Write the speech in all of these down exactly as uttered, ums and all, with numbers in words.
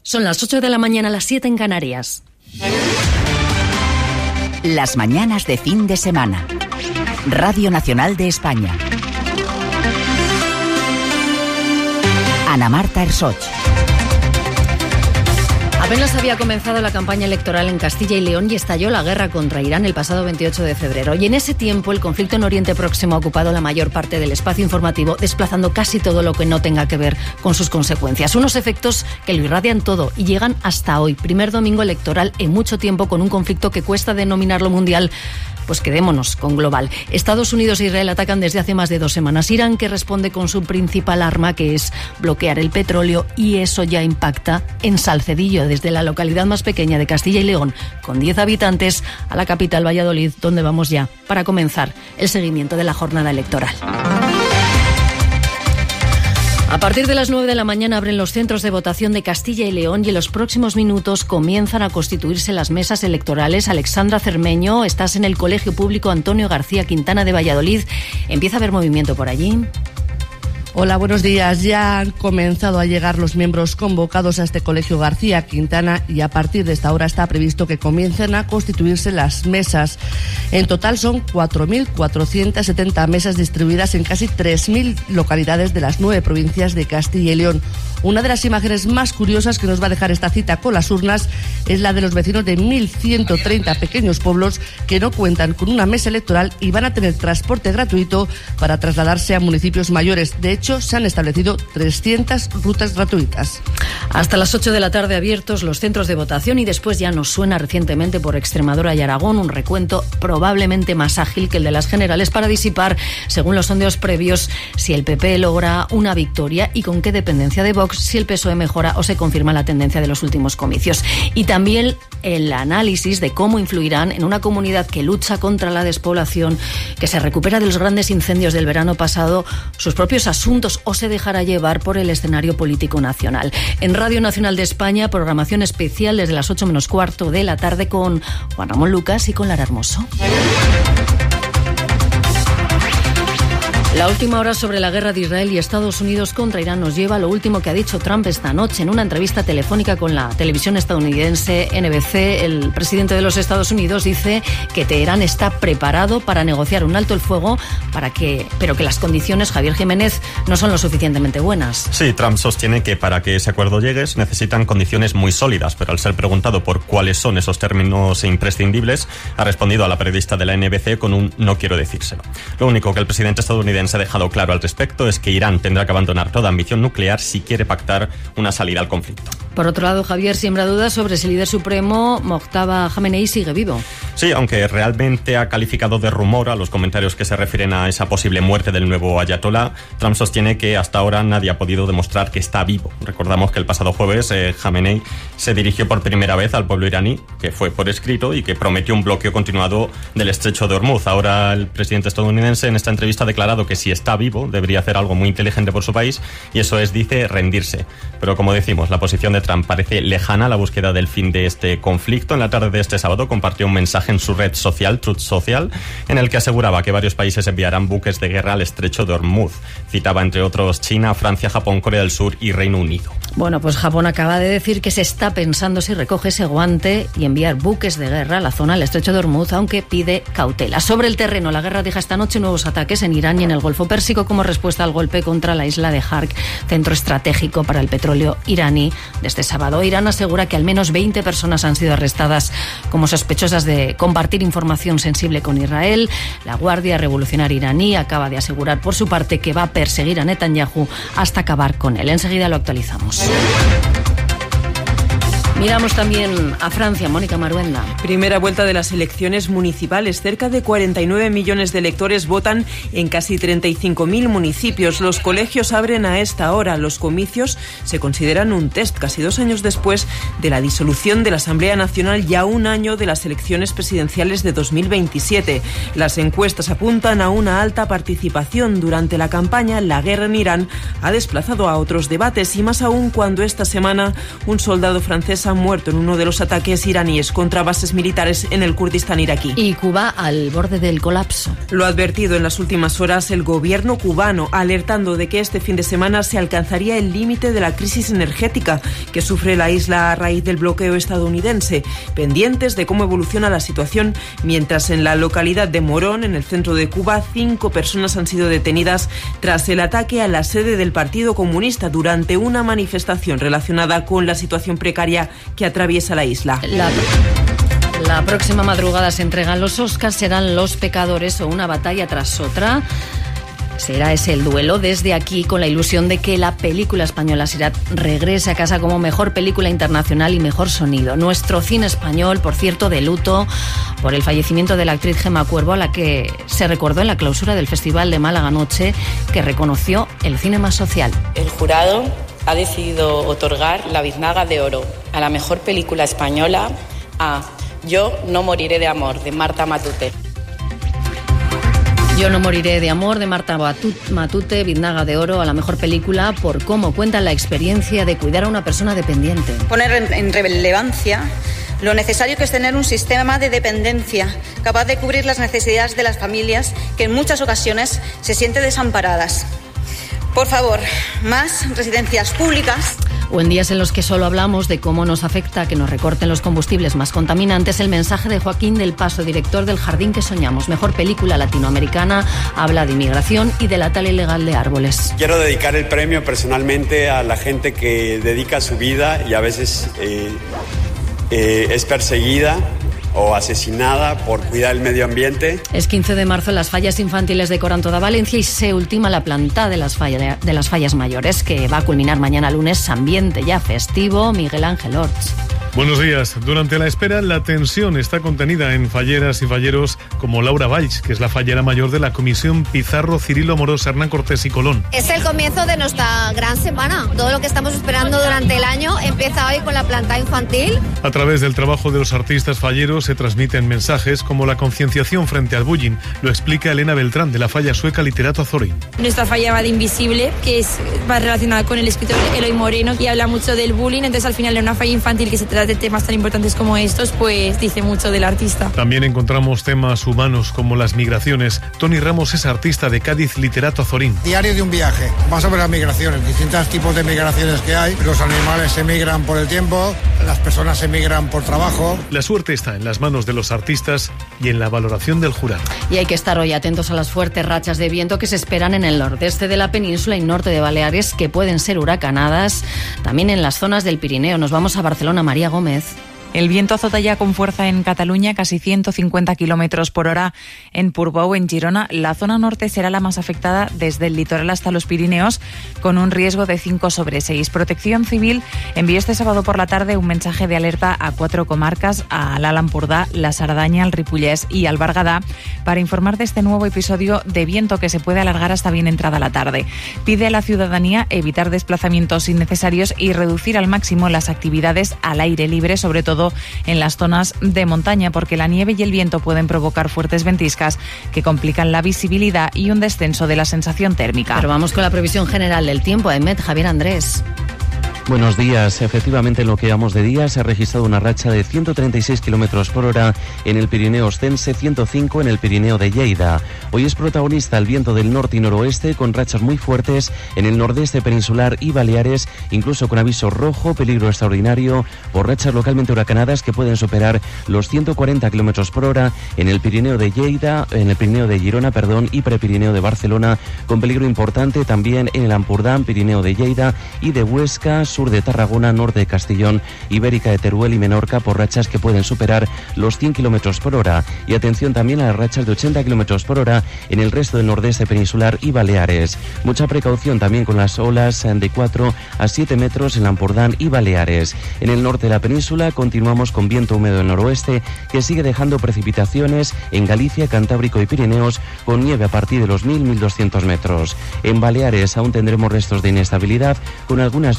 Son las ocho de la mañana, las siete en Canarias. Las mañanas de fin de semana. Radio Nacional de España. Ana Marta Ersoch. Apenas había comenzado la campaña electoral en Castilla y León y estalló la guerra contra Irán el pasado veintiocho de febrero. Y en ese tiempo el conflicto en Oriente Próximo ha ocupado la mayor parte del espacio informativo, desplazando casi todo lo que no tenga que ver con sus consecuencias. Unos efectos que lo irradian todo y llegan hasta hoy, primer domingo electoral en mucho tiempo, con un conflicto que cuesta denominarlo mundial. Pues quedémonos con global. Estados Unidos e Israel atacan desde hace más de dos semanas. Irán, que responde con su principal arma, que es bloquear el petróleo, y eso ya impacta en Salcedillo, desde la localidad más pequeña de Castilla y León, con diez habitantes, a la capital Valladolid, donde vamos ya para comenzar el seguimiento de la jornada electoral. A partir de las nueve de la mañana abren los centros de votación de Castilla y León y en los próximos minutos comienzan a constituirse las mesas electorales. Alexandra Cermeño, estás en el Colegio Público Antonio García Quintana de Valladolid. ¿Empieza a haber movimiento por allí? Hola, buenos días. Ya han comenzado a llegar los miembros convocados a este Colegio García Quintana y a partir de esta hora está previsto que comiencen a constituirse las mesas. En total son cuatro mil cuatrocientas setenta mesas distribuidas en casi tres mil localidades de las nueve provincias de Castilla y León. Una de las imágenes más curiosas que nos va a dejar esta cita con las urnas es la de los vecinos de mil ciento treinta pequeños pueblos que no cuentan con una mesa electoral y van a tener transporte gratuito para trasladarse a municipios mayores. De hecho, se han establecido trescientas rutas gratuitas. Hasta las ocho de la tarde abiertos los centros de votación y después ya nos suena recientemente por Extremadura y Aragón un recuento probablemente más ágil que el de las generales para disipar, según los sondeos previos, si el P P logra una victoria y con qué dependencia de Vox, si el P S O E mejora o se confirma la tendencia de los últimos comicios. Y también el análisis de cómo influirán en una comunidad que lucha contra la despoblación, que se recupera de los grandes incendios del verano pasado, sus propios asuntos, o se dejará llevar por el escenario político nacional. En Radio Nacional de España, programación especial desde las ocho menos cuarto de la tarde con Juan Ramón Lucas y con Lara Hermoso. La última hora sobre la guerra de Israel y Estados Unidos contra Irán nos lleva a lo último que ha dicho Trump esta noche en una entrevista telefónica con la televisión estadounidense N B C. El presidente de los Estados Unidos dice que Teherán está preparado para negociar un alto el fuego, para que, pero que las condiciones, Javier Jiménez, no son lo suficientemente buenas. Sí, Trump sostiene que para que ese acuerdo llegue se necesitan condiciones muy sólidas, pero al ser preguntado por cuáles son esos términos imprescindibles, ha respondido a la periodista de la N B C con un no quiero decírselo. Lo único que el presidente estadounidense se ha dejado claro al respecto es que Irán tendrá que abandonar toda ambición nuclear si quiere pactar una salida al conflicto. Por otro lado, Javier siembra dudas sobre si el líder supremo Mojtaba Khamenei sigue vivo. Sí, aunque realmente ha calificado de rumor a los comentarios que se refieren a esa posible muerte del nuevo ayatolá, Trump sostiene que hasta ahora nadie ha podido demostrar que está vivo. Recordamos que el pasado jueves eh, Khamenei se dirigió por primera vez al pueblo iraní, que fue por escrito y que prometió un bloqueo continuado del estrecho de Hormuz. Ahora el presidente estadounidense en esta entrevista ha declarado que si está vivo debería hacer algo muy inteligente por su país y eso es, dice, rendirse. Pero como decimos, la posición de Trump parece lejana a la búsqueda del fin de este conflicto. En la tarde de este sábado compartió un mensaje en su red social, Truth Social, en el que aseguraba que varios países enviarán buques de guerra al estrecho de Hormuz. Citaba entre otros China, Francia, Japón, Corea del Sur y Reino Unido. Bueno, pues Japón acaba de decir que se está pensando si recoge ese guante y enviar buques de guerra a la zona del estrecho de Hormuz, aunque pide cautela. Sobre el terreno, la guerra deja esta noche nuevos ataques en Irán y en el Golfo Pérsico como respuesta al golpe contra la isla de Hark, centro estratégico para el petróleo iraní. De este sábado, Irán asegura que al menos veinte personas han sido arrestadas como sospechosas de compartir información sensible con Israel. La Guardia Revolucionaria iraní acaba de asegurar por su parte que va a perseguir a Netanyahu hasta acabar con él. Enseguida lo actualizamos. Miramos también a Francia, Mónica Maruenda. Primera vuelta de las elecciones municipales. Cerca de cuarenta y nueve millones de electores votan en casi treinta y cinco mil municipios. Los colegios abren a esta hora. Los comicios se consideran un test casi dos años después de la disolución de la Asamblea Nacional y a un año de las elecciones presidenciales de dos mil veintisiete. Las encuestas apuntan a una alta participación. Durante la campaña, la guerra en Irán ha desplazado a otros debates y más aún cuando esta semana un soldado francés ha ha muerto en uno de los ataques iraníes contra bases militares en el Kurdistán iraquí. Y Cuba al borde del colapso. Lo ha advertido en las últimas horas el gobierno cubano, alertando de que este fin de semana se alcanzaría el límite de la crisis energética que sufre la isla a raíz del bloqueo estadounidense, pendientes de cómo evoluciona la situación, mientras en la localidad de Morón, en el centro de Cuba, cinco personas han sido detenidas tras el ataque a la sede del Partido Comunista durante una manifestación relacionada con la situación precaria que atraviesa la isla. La... La próxima madrugada se entregan los Oscars, serán Los Pecadores o una batalla tras otra. Será ese el duelo desde aquí, con la ilusión de que la película española Sirat regrese a casa como mejor película internacional y mejor sonido. Nuestro cine español, por cierto, de luto por el fallecimiento de la actriz Gemma Cuervo, a la que se recordó en la clausura del Festival de Málaga anoche, que reconoció el cine más social. El jurado ha decidido otorgar la Biznaga de Oro a la mejor película española a Yo no moriré de amor, de Marta Matute. Yo no moriré de amor, de Marta Matute, Biznaga de Oro a la mejor película por cómo cuenta la experiencia de cuidar a una persona dependiente. Poner en relevancia lo necesario que es tener un sistema de dependencia capaz de cubrir las necesidades de las familias que en muchas ocasiones se sienten desamparadas. Por favor, más residencias públicas. O en días en los que solo hablamos de cómo nos afecta que nos recorten los combustibles más contaminantes, el mensaje de Joaquín del Paso, director del Jardín que Soñamos, mejor película latinoamericana, habla de inmigración y de la tala ilegal de árboles. Quiero dedicar el premio personalmente a la gente que dedica su vida y a veces eh, eh, es perseguida o asesinada por cuidar el medio ambiente. Es quince de marzo, las fallas infantiles decoran toda Valencia y se ultima la planta de las, falla, de las fallas mayores, que va a culminar mañana lunes. Ambiente ya festivo. Miguel Ángel Orts. Buenos días. Durante la espera, la tensión está contenida en falleras y falleros como Laura Valls, que es la fallera mayor de la Comisión Pizarro, Cirilo Amorós, Hernán Cortés y Colón. Es el comienzo de nuestra gran semana. Todo lo que estamos esperando durante el año empieza hoy con la planta infantil. A través del trabajo de los artistas falleros se transmiten mensajes como la concienciación frente al bullying. Lo explica Elena Beltrán, de la falla sueca Literato Azorín. Nuestra falla va de Invisible, que es, va relacionada con el escritor Eloy Moreno, y habla mucho del bullying. Entonces, al final, en una falla infantil que se trata de temas tan importantes como estos, pues dice mucho del artista. También encontramos temas humanos como las migraciones. Tony Ramos es artista de Cádiz Literato Azorín. Diario de un viaje, va sobre las migraciones, distintos tipos de migraciones que hay. Los animales emigran por el tiempo, las personas emigran por trabajo. La suerte está en las manos de los artistas y en la valoración del jurado. Y hay que estar hoy atentos a las fuertes rachas de viento que se esperan en el nordeste de la península y norte de Baleares, que pueden ser huracanadas también en las zonas del Pirineo. Nos vamos a Barcelona. María Gómez. El viento azota ya con fuerza en Cataluña, casi ciento cincuenta kilómetros por hora en Portbou, en Girona. La zona norte será la más afectada desde el litoral hasta los Pirineos, con un riesgo de cinco sobre seis. Protección Civil envió este sábado por la tarde un mensaje de alerta a cuatro comarcas, a l'Alt Empordà, la Cerdaña, el Ripollès y el Berguedà, para informar de este nuevo episodio de viento que se puede alargar hasta bien entrada la tarde. Pide a la ciudadanía evitar desplazamientos innecesarios y reducir al máximo las actividades al aire libre, sobre todo en las zonas de montaña, porque la nieve y el viento pueden provocar fuertes ventiscas que complican la visibilidad y un descenso de la sensación térmica. Pero vamos con la previsión general del tiempo. Emet, Javier Andrés. Buenos días. Efectivamente, en lo que llevamos de día se ha registrado una racha de ciento treinta y seis kilómetros por hora en el Pirineo Ostense, ciento cinco en el Pirineo de Lleida. Hoy es protagonista el viento del norte y noroeste, con rachas muy fuertes en el nordeste peninsular y Baleares, incluso con aviso rojo, peligro extraordinario, por rachas localmente huracanadas que pueden superar los ciento cuarenta kilómetros por hora en el Pirineo de Lleida, en el Pirineo de Girona, perdón, y Prepirineo de Barcelona, con peligro importante también en el Ampurdán, Pirineo de Lleida y de Huesca, sur de Tarragona, norte de Castellón, Ibérica de Teruel y Menorca, por rachas que pueden superar los cien kilómetros por hora. Y atención también a las rachas de ochenta kilómetros por hora en el resto del nordeste peninsular y Baleares. Mucha precaución también con las olas de cuatro a siete metros en Ampurdán y Baleares. En el norte de la península continuamos con viento húmedo del noroeste que sigue dejando precipitaciones en Galicia, Cantábrico y Pirineos, con nieve a partir de los mil a mil doscientos metros. En Baleares aún tendremos restos de inestabilidad con algunas lluvias.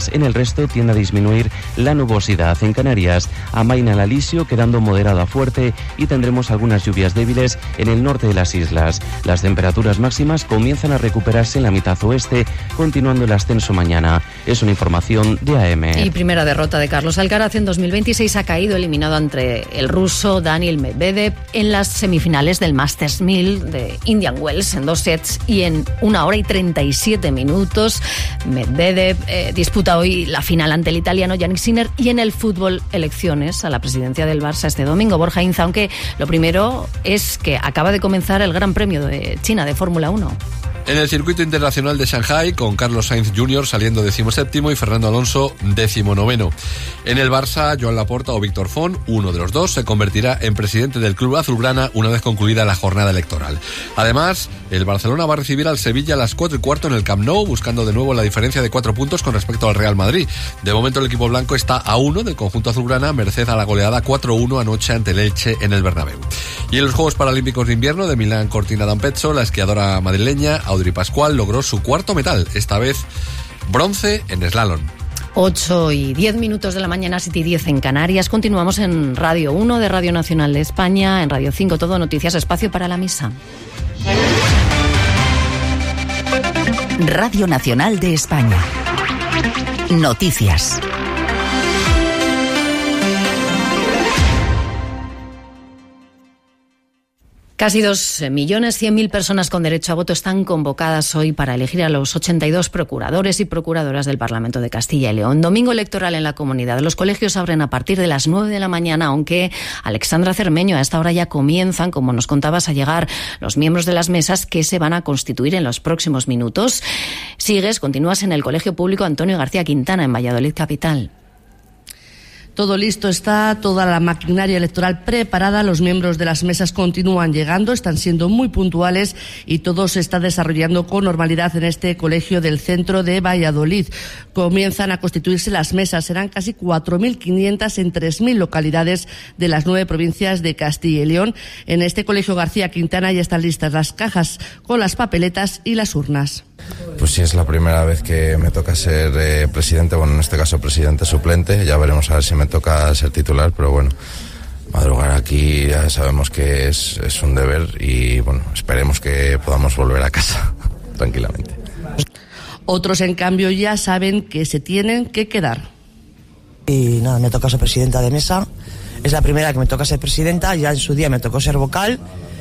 máximas. En el resto tiende a disminuir la nubosidad. En Canarias amaina el alisio, quedando moderado a fuerte, y tendremos algunas lluvias débiles en el norte de las islas. Las temperaturas máximas comienzan a recuperarse en la mitad oeste, continuando el ascenso mañana. Es una información de A M. Y primera derrota de Carlos Alcaraz en dos mil veintiséis, ha caído eliminado ante el ruso Daniil Medvedev en las semifinales del Masters mil de Indian Wells en dos sets y en una hora y treinta y siete minutos. Medvedev eh, disputa hoy la final ante el italiano Yannick Sinner. Y en el fútbol, elecciones a la presidencia del Barça este domingo. Borja Inza, aunque lo primero es que acaba de comenzar el Gran Premio de China de Fórmula uno. En el circuito internacional de Shanghai, con Carlos Sainz junior saliendo decimoséptimo y Fernando Alonso decimonoveno. En el Barça, Joan Laporta o Víctor Font, uno de los dos, se convertirá en presidente del club azulgrana una vez concluida la jornada electoral. Además, el Barcelona va a recibir al Sevilla a las cuatro y cuarto en el Camp Nou, buscando de nuevo la diferencia de cuatro puntos con respecto al Real Madrid. De momento, el equipo blanco está a uno del conjunto azulgrana, merced a la goleada cuatro uno anoche ante el Elche en el Bernabéu. Y en los Juegos Paralímpicos de Invierno de Milán Cortina d'Ampezzo, la esquiadora madrileña Audrey Pascual logró su cuarto metal, esta vez bronce en slalom. ocho y diez minutos de la mañana, siete y diez en Canarias. Continuamos en Radio uno de Radio Nacional de España, en Radio cinco Todo Noticias, espacio para la misa. Radio Nacional de España. Noticias. Casi dos millones cien mil personas con derecho a voto están convocadas hoy para elegir a los ochenta y dos procuradores y procuradoras del Parlamento de Castilla y León. Domingo electoral en la comunidad. Los colegios abren a partir de las nueve de la mañana, aunque, Alexandra Cermeño, a esta hora ya comienzan, como nos contabas, a llegar los miembros de las mesas que se van a constituir en los próximos minutos. Sigues, continúas en el Colegio Público Antonio García Quintana, en Valladolid capital. Todo listo está, toda la maquinaria electoral preparada, los miembros de las mesas continúan llegando, están siendo muy puntuales y todo se está desarrollando con normalidad en este colegio del centro de Valladolid. Comienzan a constituirse las mesas, serán casi cuatro mil quinientas en tres mil localidades de las nueve provincias de Castilla y León. En este colegio García Quintana ya están listas las cajas con las papeletas y las urnas. Pues sí, es la primera vez que me toca ser eh, presidente, bueno, en este caso presidente suplente, ya veremos a ver si me toca ser titular, pero bueno, madrugar aquí ya sabemos que es, es un deber y bueno, esperemos que podamos volver a casa tranquilamente. Otros, en cambio, ya saben que se tienen que quedar. Y nada, me toca ser presidenta de mesa, es la primera que me toca ser presidenta, ya en su día me tocó ser vocal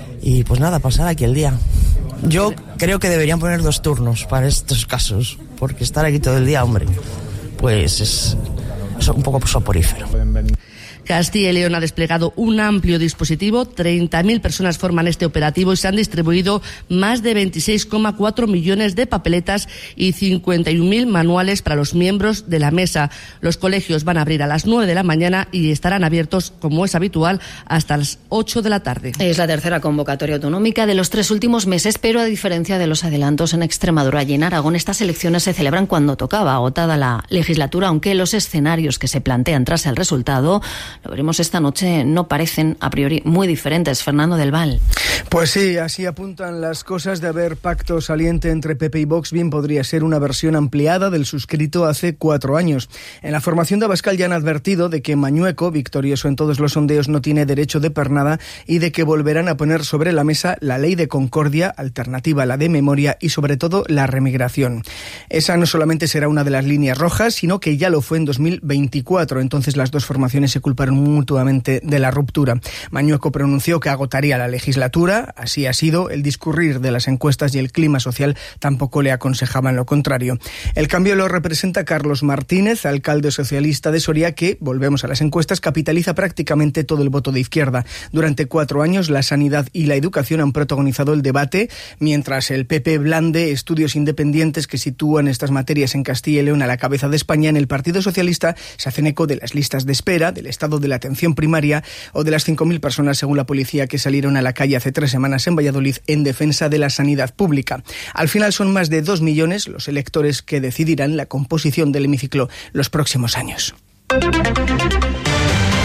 y pues nada, pasar aquí el día. Yo creo que deberían poner dos turnos para estos casos, porque estar aquí todo el día, hombre, pues es, es un poco soporífero. Castilla y León ha desplegado un amplio dispositivo, treinta mil personas forman este operativo y se han distribuido más de veintiséis coma cuatro millones de papeletas y cincuenta y un mil manuales para los miembros de la mesa. Los colegios van a abrir a las nueve de la mañana y estarán abiertos, como es habitual, hasta las ocho de la tarde. Es la tercera convocatoria autonómica de los tres últimos meses, pero a diferencia de los adelantos en Extremadura y en Aragón, estas elecciones se celebran cuando tocaba, agotada la legislatura, aunque los escenarios que se plantean tras el resultado, lo veremos esta noche, no parecen a priori muy diferentes. Fernando del Val. Pues sí, así apuntan las cosas. De haber pacto saliente entre P P y Vox, bien podría ser una versión ampliada del suscrito hace cuatro años. En la formación de Abascal ya han advertido de que Mañueco, victorioso en todos los sondeos, no tiene derecho de pernada y de que volverán a poner sobre la mesa la ley de concordia, alternativa a la de memoria y sobre todo la remigración. Esa no solamente será una de las líneas rojas, sino que ya lo fue en dos mil veinticuatro. Entonces las dos formaciones se culparon mutuamente de la ruptura. Mañueco pronunció que agotaría la legislatura, así ha sido. El discurrir de las encuestas y el clima social tampoco le aconsejaban lo contrario. El cambio lo representa Carlos Martínez, alcalde socialista de Soria, que, volvemos a las encuestas, capitaliza prácticamente todo el voto de izquierda. Durante cuatro años la sanidad y la educación han protagonizado el debate, mientras el P P blande estudios independientes que sitúan estas materias en Castilla y León a la cabeza de España. En el Partido Socialista se hacen eco de las listas de espera, del estado de la atención primaria o de las cinco mil personas, según la policía, que salieron a la calle hace tres semanas en Valladolid en defensa de la sanidad pública. Al final son más de dos millones los electores que decidirán la composición del hemiciclo los próximos años.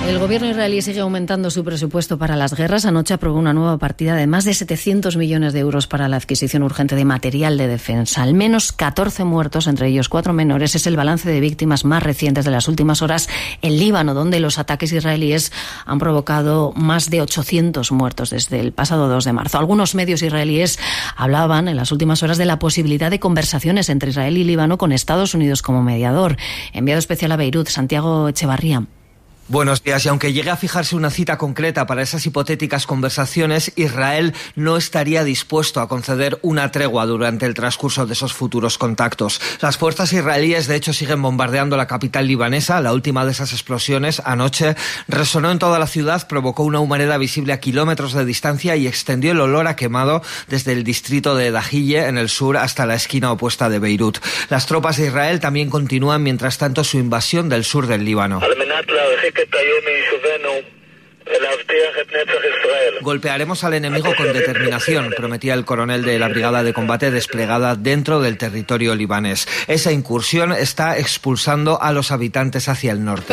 El gobierno israelí sigue aumentando su presupuesto para las guerras. Anoche aprobó una nueva partida de más de setecientos millones de euros para la adquisición urgente de material de defensa. Al menos catorce muertos, entre ellos cuatro menores, es el balance de víctimas más recientes de las últimas horas en Líbano, donde los ataques israelíes han provocado más de ochocientos muertos desde el pasado dos de marzo. Algunos medios israelíes hablaban en las últimas horas de la posibilidad de conversaciones entre Israel y Líbano con Estados Unidos como mediador. Enviado especial a Beirut, Santiago Echevarría. Buenos días. Y aunque llegue a fijarse una cita concreta para esas hipotéticas conversaciones, Israel no estaría dispuesto a conceder una tregua durante el transcurso de esos futuros contactos. Las fuerzas israelíes, de hecho, siguen bombardeando la capital libanesa. La última de esas explosiones, anoche, resonó en toda la ciudad, provocó una humareda visible a kilómetros de distancia y extendió el olor a quemado desde el distrito de Dahille, en el sur, hasta la esquina opuesta de Beirut. Las tropas de Israel también continúan, mientras tanto, su invasión del sur del Líbano. Golpearemos al enemigo con determinación, prometía el coronel de la brigada de combate desplegada dentro del territorio libanés. Esa incursión está expulsando a los habitantes hacia el norte.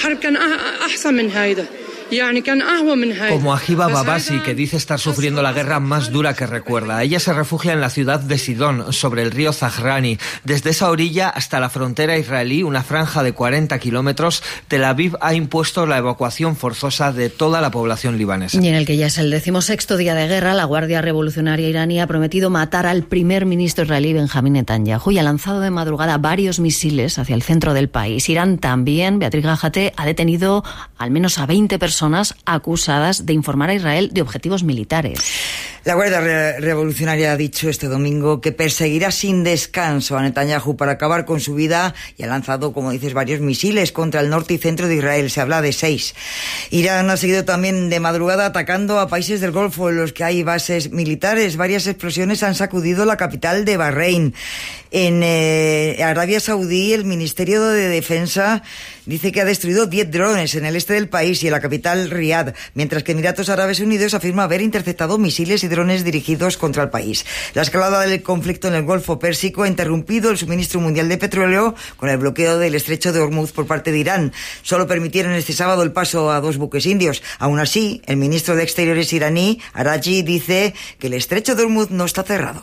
Como Ahiba Babasi, que dice estar sufriendo la guerra más dura que recuerda. Ella se refugia en la ciudad de Sidón, sobre el río Zahrani. Desde esa orilla hasta la frontera israelí, una franja de cuarenta kilómetros, Tel Aviv ha impuesto la evacuación forzosa de toda la población libanesa. Y en el que ya es el decimosexto día de guerra, la Guardia Revolucionaria iraní ha prometido matar al primer ministro israelí Benjamín Netanyahu y ha lanzado de madrugada varios misiles hacia el centro del país. Irán también, Beatriz Gájate, ha detenido al menos a veinte personas acusadas de informar a Israel de objetivos militares. La Guardia Re- Revolucionaria ha dicho este domingo que perseguirá sin descanso a Netanyahu para acabar con su vida y ha lanzado, como dices, varios misiles contra el norte y centro de Israel. Se habla de seis. Irán ha seguido también de madrugada atacando a países del Golfo en los que hay bases militares. Varias explosiones han sacudido la capital de Bahrein. En eh, Arabia Saudí, el Ministerio de Defensa dice que ha destruido diez drones en el este del país y en la capital Riad, mientras que Emiratos Árabes Unidos afirma haber interceptado misiles y drones dirigidos contra el país. La escalada del conflicto en el Golfo Pérsico ha interrumpido el suministro mundial de petróleo con el bloqueo del estrecho de Hormuz por parte de Irán. Solo permitieron este sábado el paso a dos buques indios. Aún así, el ministro de Exteriores iraní, Araji, dice que el estrecho de Hormuz no está cerrado.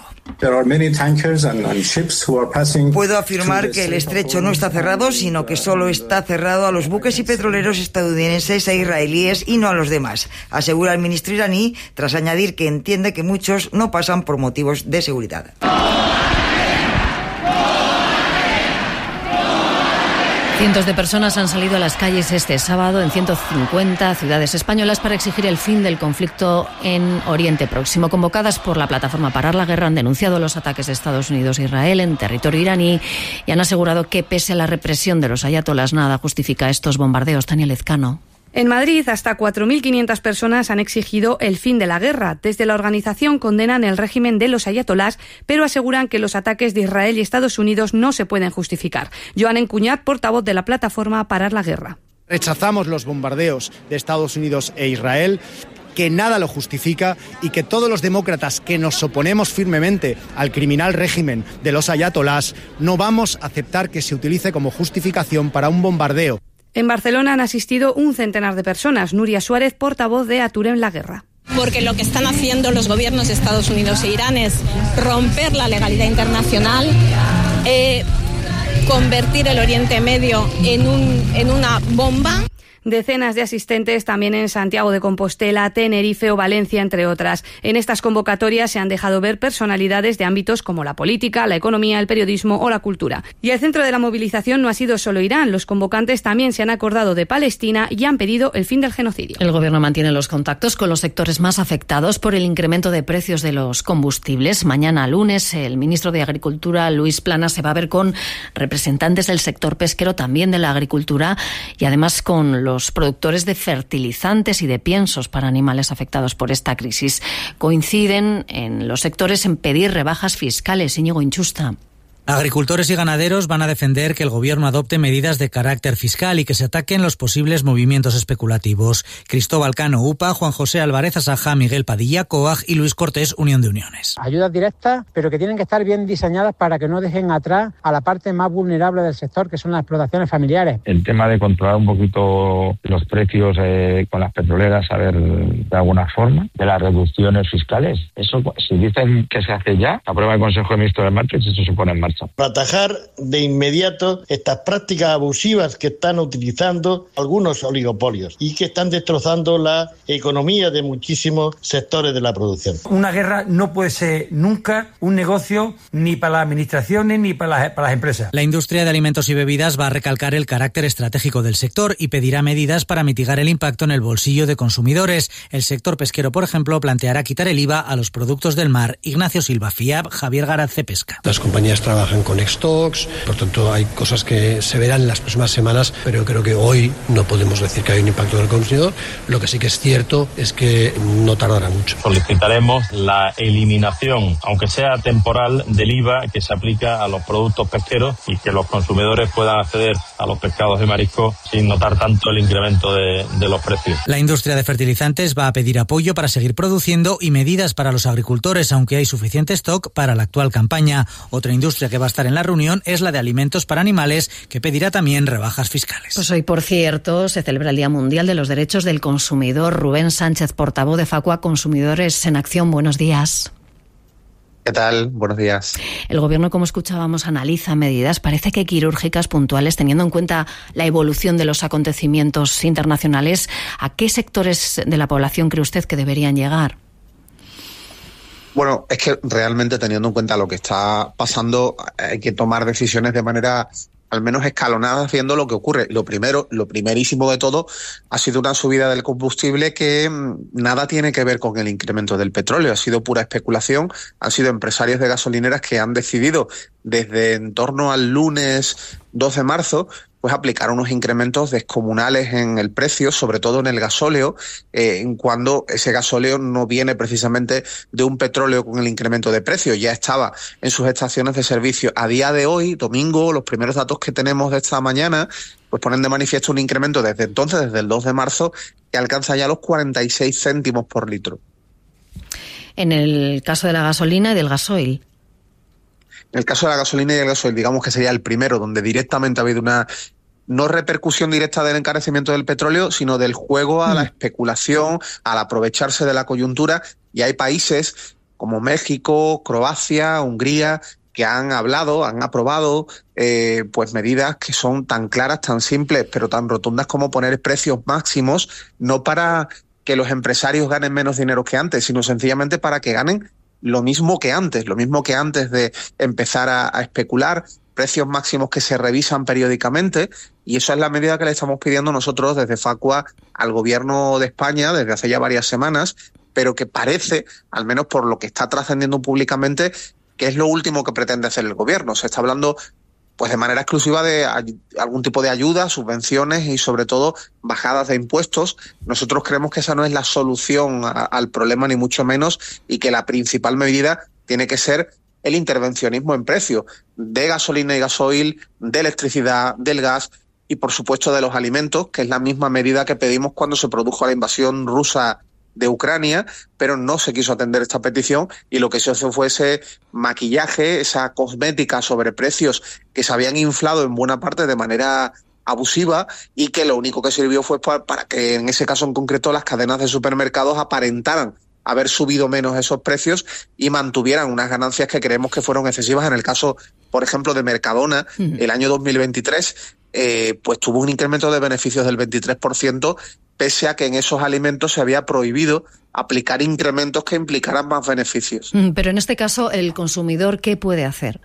Puedo afirmar que el estrecho no está cerrado, sino que solo está cerrado a los buques y petroleros estadounidenses e israelíes y no a los demás, asegura el ministro iraní, tras añadir que entiende que muchos no pasan por motivos de seguridad. Cientos de personas han salido a las calles este sábado en ciento cincuenta ciudades españolas para exigir el fin del conflicto en Oriente Próximo. Convocadas por la plataforma Parar la Guerra, han denunciado los ataques de Estados Unidos e Israel en territorio iraní y han asegurado que, pese a la represión de los ayatolás, nada justifica estos bombardeos. Tania Lezcano. En Madrid, hasta cuatro mil quinientas personas han exigido el fin de la guerra. Desde la organización condenan el régimen de los ayatolás, pero aseguran que los ataques de Israel y Estados Unidos no se pueden justificar. Joan Encuñat, portavoz de la plataforma Parar la Guerra. Rechazamos los bombardeos de Estados Unidos e Israel, que nada lo justifica y que todos los demócratas que nos oponemos firmemente al criminal régimen de los ayatolás no vamos a aceptar que se utilice como justificación para un bombardeo. En Barcelona han asistido un centenar de personas. Nuria Suárez, portavoz de Aturem la Guerra. Porque lo que están haciendo los gobiernos de Estados Unidos e Irán es romper la legalidad internacional, eh, convertir el Oriente Medio en, un, en una bomba. Decenas de asistentes también en Santiago de Compostela, Tenerife o Valencia, entre otras. En estas convocatorias se han dejado ver personalidades de ámbitos como la política, la economía, el periodismo o la cultura. Y el centro de la movilización no ha sido solo Irán. Los convocantes también se han acordado de Palestina y han pedido el fin del genocidio. El gobierno mantiene los contactos con los sectores más afectados por el incremento de precios de los combustibles. Mañana lunes, el ministro de Agricultura, Luis Planas, se va a ver con representantes del sector pesquero, también de la agricultura, y además con los Los productores de fertilizantes y de piensos para animales afectados por esta crisis. Coinciden en los sectores en pedir rebajas fiscales. Íñigo Inchusta. Agricultores y ganaderos van a defender que el Gobierno adopte medidas de carácter fiscal y que se ataquen los posibles movimientos especulativos. Cristóbal Cano, U P A, Juan José Álvarez Asaja, Miguel Padilla, COAG y Luis Cortés, Unión de Uniones. Ayudas directas, pero que tienen que estar bien diseñadas para que no dejen atrás a la parte más vulnerable del sector, que son las explotaciones familiares. El tema de controlar un poquito los precios eh, con las petroleras, a ver, de alguna forma, de las reducciones fiscales. Eso, si dicen que se hace ya, aprueba el Consejo de Ministros del martes, eso se pone en marcha. Para atajar de inmediato estas prácticas abusivas que están utilizando algunos oligopolios y que están destrozando la economía de muchísimos sectores de la producción. Una guerra no puede ser nunca un negocio ni para las administraciones ni para las, para las empresas. La industria de alimentos y bebidas va a recalcar el carácter estratégico del sector y pedirá medidas para mitigar el impacto en el bolsillo de consumidores. El sector pesquero, por ejemplo, planteará quitar el I V A a los productos del mar. Ignacio Silva, FIAB, Javier Garaz, Pesca. Las compañías trabajan con stocks, por tanto hay cosas que se verán en las próximas semanas, pero creo que hoy no podemos decir que hay un impacto en el consumidor. Lo que sí que es cierto es que no tardará mucho. Solicitaremos la eliminación, aunque sea temporal, del I V A que se aplica a los productos pesqueros y que los consumidores puedan acceder a los pescados y mariscos sin notar tanto el incremento de, de los precios. La industria de fertilizantes va a pedir apoyo para seguir produciendo y medidas para los agricultores, aunque hay suficiente stock para la actual campaña. Otra industria que va a estar en la reunión es la de alimentos para animales, que pedirá también rebajas fiscales. Pues hoy, por cierto, se celebra el Día Mundial de los Derechos del Consumidor. Rubén Sánchez, portavoz de Facua Consumidores en Acción. Buenos días. ¿Qué tal? Buenos días. El Gobierno, como escuchábamos, analiza medidas, parece que quirúrgicas, puntuales, teniendo en cuenta la evolución de los acontecimientos internacionales. ¿A qué sectores de la población cree usted que deberían llegar? Bueno, es que realmente, teniendo en cuenta lo que está pasando, hay que tomar decisiones de manera al menos escalonada, viendo lo que ocurre. Lo primero, lo primerísimo de todo, ha sido una subida del combustible que nada tiene que ver con el incremento del petróleo. Ha sido pura especulación. Han sido empresarios de gasolineras que han decidido desde en torno al lunes dos de marzo pues aplicar unos incrementos descomunales en el precio, sobre todo en el gasóleo, eh, cuando ese gasóleo no viene precisamente de un petróleo con el incremento de precio, ya estaba en sus estaciones de servicio. A día de hoy, domingo, los primeros datos que tenemos de esta mañana, pues ponen de manifiesto un incremento desde entonces, desde el dos de marzo, que alcanza ya los cuarenta y seis céntimos por litro. En el caso de la gasolina y del gasoil. En el caso de la gasolina y del gasoil, digamos que sería el primero, donde directamente ha habido una no repercusión directa del encarecimiento del petróleo, sino del juego a la especulación, al aprovecharse de la coyuntura. Y hay países como México, Croacia, Hungría, que han hablado, han aprobado eh, pues medidas que son tan claras, tan simples, pero tan rotundas como poner precios máximos, no para que los empresarios ganen menos dinero que antes, sino sencillamente para que ganen lo mismo que antes, lo mismo que antes de empezar a, a especular, precios máximos que se revisan periódicamente, y eso es la medida que le estamos pidiendo nosotros desde Facua al Gobierno de España desde hace ya varias semanas, pero que parece, al menos por lo que está trascendiendo públicamente, que es lo último que pretende hacer el Gobierno. Se está hablando pues de manera exclusiva de ay- algún tipo de ayuda, subvenciones y sobre todo bajadas de impuestos. Nosotros creemos que esa no es la solución a- al problema, ni mucho menos, y que la principal medida tiene que ser el intervencionismo en precios de gasolina y gasoil, de electricidad, del gas y por supuesto de los alimentos, que es la misma medida que pedimos cuando se produjo la invasión rusa de Ucrania, pero no se quiso atender esta petición y lo que se hizo fue ese maquillaje, esa cosmética sobre precios que se habían inflado en buena parte de manera abusiva y que lo único que sirvió fue para, para que en ese caso en concreto las cadenas de supermercados aparentaran haber subido menos esos precios y mantuvieran unas ganancias que creemos que fueron excesivas. En el caso, por ejemplo, de Mercadona, uh-huh. el año dos mil veintitrés, eh, pues tuvo un incremento de beneficios del veintitrés por ciento, pese a que en esos alimentos se había prohibido aplicar incrementos que implicaran más beneficios. Pero en este caso, ¿el consumidor qué puede hacer?